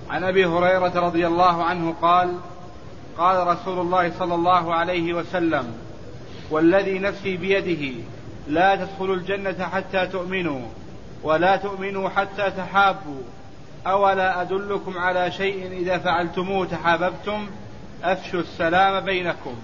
عن أبي هريرة رضي الله عنه قال قال رسول الله صلى الله عليه وسلم والذي نفسي بيده لا تدخلوا الجنة حتى تؤمنوا ولا تؤمنوا حتى تحابوا أولا أدلكم على شيء إذا فعلتموه تحاببتم أفشوا السلام بينكم.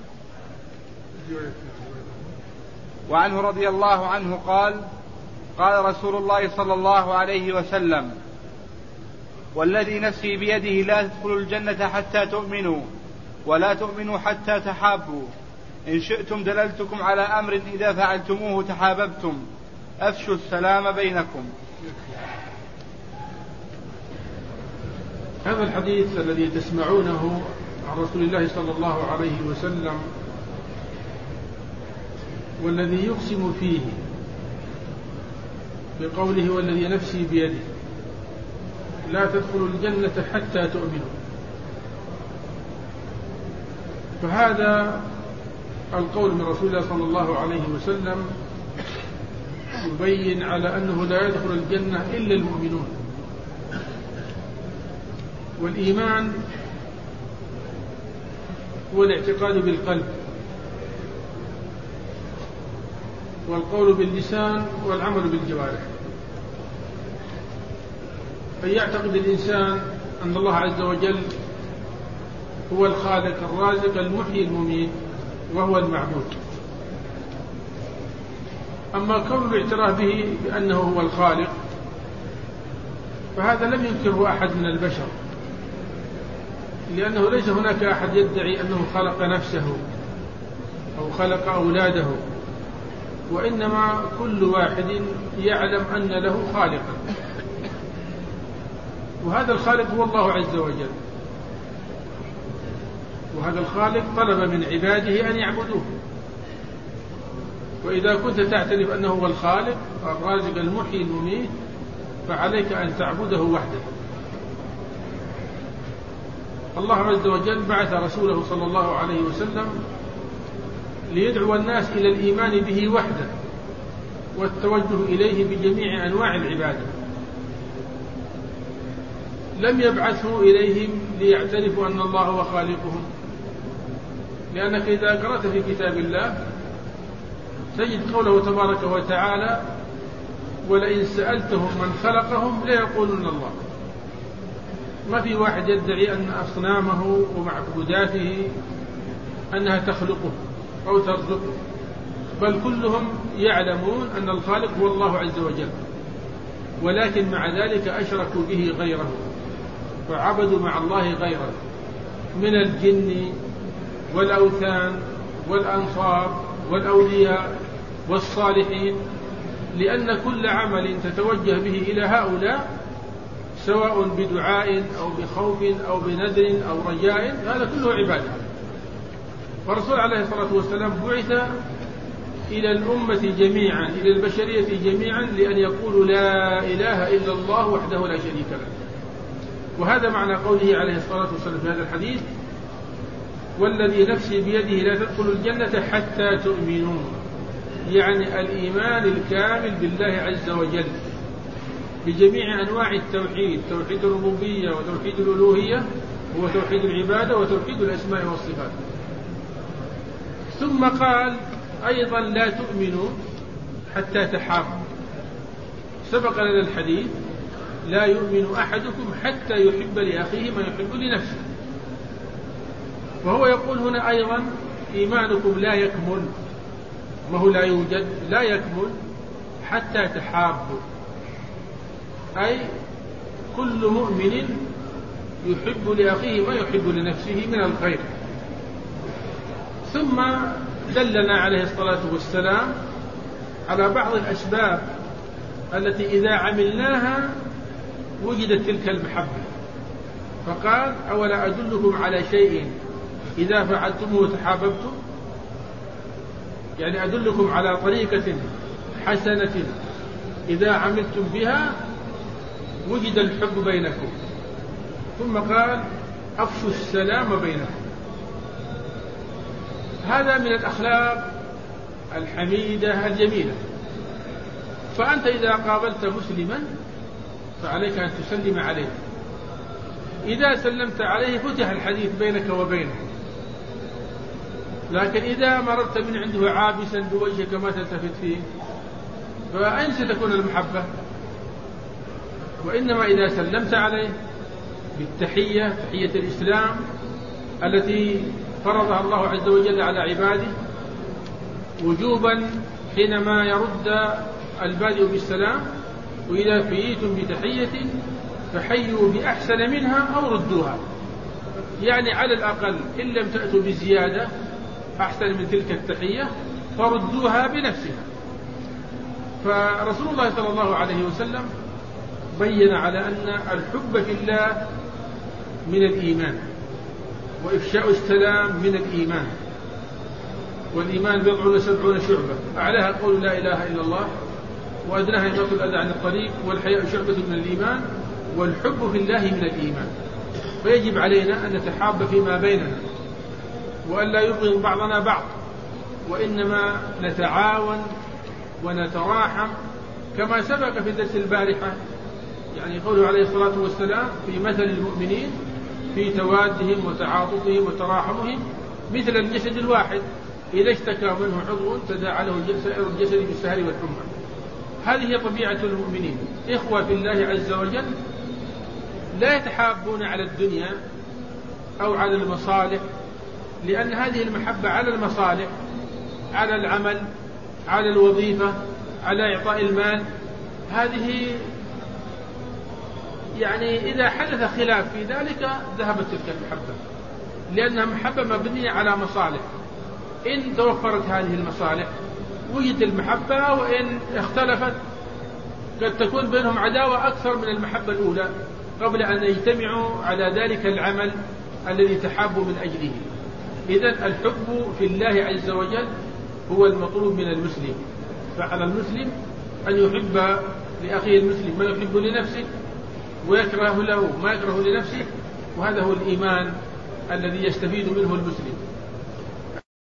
وعنه رضي الله عنه قال قال رسول الله صلى الله عليه وسلم والذي نفسي بيده لا تدخلوا الجنة حتى تؤمنوا ولا تؤمنوا حتى تحابوا إن شئتم دللتكم على أمر إذا فعلتموه تحاببتم أفشوا السلام بينكم. هذا الحديث الذي تسمعونه عن رسول الله صلى الله عليه وسلم والذي يقسم فيه بقوله والذي نفسي بيده لا تدخلوا الجنة حتى تؤمنوا، فهذا القول من رسول الله صلى الله عليه وسلم يبين على أنه لا يدخل الجنة إلا المؤمنون. والإيمان هو الاعتقاد بالقلب والقول باللسان والعمل بالجوارح. فيعتقد الإنسان أن الله عز وجل هو الخالق الرازق المحيي المميت وهو المعبود. أما كون الاعتراف به بأنه هو الخالق فهذا لم ينكره أحد من البشر، لأنه ليس هناك أحد يدعي أنه خلق نفسه أو خلق أولاده، وإنما كل واحد يعلم أن له خالقا، وهذا الخالق هو الله عز وجل، وهذا الخالق طلب من عباده أن يعبدوه. وإذا كنت تعترف أنه هو الخالق الرازق المحيي المميت فعليك أن تعبده وحده. الله عز وجل بعث رسوله صلى الله عليه وسلم ليدعو الناس إلى الإيمان به وحده والتوجه إليه بجميع أنواع العبادة. لم يبعثه إليهم ليعترفوا أن الله هو خالقهم، لأنك إذا قرأت في كتاب الله تجد قوله تبارك وتعالى ولئن سألتهم من خلقهم ليقولون الله. ما في واحد يدعي أن أصنامه ومعبوداته أنها تخلقه أو ترزقه، بل كلهم يعلمون أن الخالق هو الله عز وجل، ولكن مع ذلك أشركوا به غيره فعبدوا مع الله غيره من الجن والأوثان والأنصار والأولياء والصالحين، لأن كل عمل تتوجه به إلى هؤلاء سواء بدعاء أو بخوف أو بنذر أو رجاء هذا كله عبادة. فالرسول عليه الصلاة والسلام بعث إلى الأمة جميعا إلى البشرية جميعا لأن يقولوا لا إله إلا الله وحده لا شريك له. وهذا معنى قوله عليه الصلاة والسلام في هذا الحديث والذي نفسي بيده لا تدخلوا الجنة حتى تؤمنوا، يعني الإيمان الكامل بالله عز وجل بجميع أنواع التوحيد، توحيد الربوبية وتوحيد الألوهية وتوحيد العبادة وتوحيد الأسماء والصفات. ثم قال أيضا لا تؤمنوا حتى تحابوا. سبق لنا الحديث لا يؤمن أحدكم حتى يحب لأخيه ما يحب لنفسه، وهو يقول هنا أيضا إيمانكم لا يكمل، ما هو لا يوجد، لا يكمل حتى تحابوا، أي كل مؤمن يحب لأخيه ما يحب لنفسه من الخير. ثم دلنا عليه الصلاة والسلام على بعض الأسباب التي إذا عملناها وجدت تلك المحبة، فقال أولا أدلكم على شيء إذا فعلتموه تحاببتم، يعني أدلكم على طريقة حسنة إذا عملتم بها وجد الحب بينكم. ثم قال أفشوا السلام بينكم. هذا من الأخلاق الحميدة الجميلة. فأنت إذا قابلت مسلما فعليك أن تسلم عليه، إذا سلمت عليه فتح الحديث بينك وبينه، لكن إذا مررت من عنده عابسا بوجهك ما تلتفت فيه فأين ستكون المحبة؟ وإنما إذا سلمت عليه بالتحية، تحية الإسلام التي فرضها الله عز وجل على عباده وجوبا حينما يرد البادئ بالسلام، وإذا حييتم بتحية فحيوا بأحسن منها أو ردوها، يعني على الأقل إن لم تأتوا بزيادة أحسن من تلك التحية فردوها بنفسها. فرسول الله صلى الله عليه وسلم بين على أن الحب في الله من الإيمان، وإفشاء السلام من الإيمان، والإيمان 70 شعبة، أعلاها قول لا إله إلا الله، وأدناها إماطة الأذى عن الطريق، والحياء شعبة من الإيمان، والحب في الله من الإيمان. فيجب علينا أن نتحاب فيما بيننا، وأن لا يبغض بعضنا بعض، وإنما نتعاون ونتراحم كما سبق في الدرس البارحة، يعني قوله عليه الصلاة والسلام في مثل المؤمنين في توادهم وتعاطفهم وتراحمهم مثل الجسد الواحد إذا اشتكى منه عضو تداعى له سائر الجسد بالسهر والحمى. هذه هي طبيعة المؤمنين، إخوة في الله عز وجل، لا يتحابون على الدنيا أو على المصالح، لأن هذه المحبة على المصالح، على العمل، على الوظيفة، على إعطاء المال، هذه يعني إذا حدث خلاف في ذلك ذهبت تلك المحبة، لأنها محبة مبنية على مصالح. إن توفرت هذه المصالح وجدت المحبة، وإن اختلفت قد تكون بينهم عداوة أكثر من المحبة الأولى قبل أن يجتمعوا على ذلك العمل الذي تحابوا من أجله. إذن الحب في الله عز وجل هو المطلوب من المسلم، فعلى المسلم أن يحب لأخيه المسلم ما يحب لنفسه، ويكره له ما يكره لنفسه، وهذا هو الإيمان الذي يستفيد منه المسلم.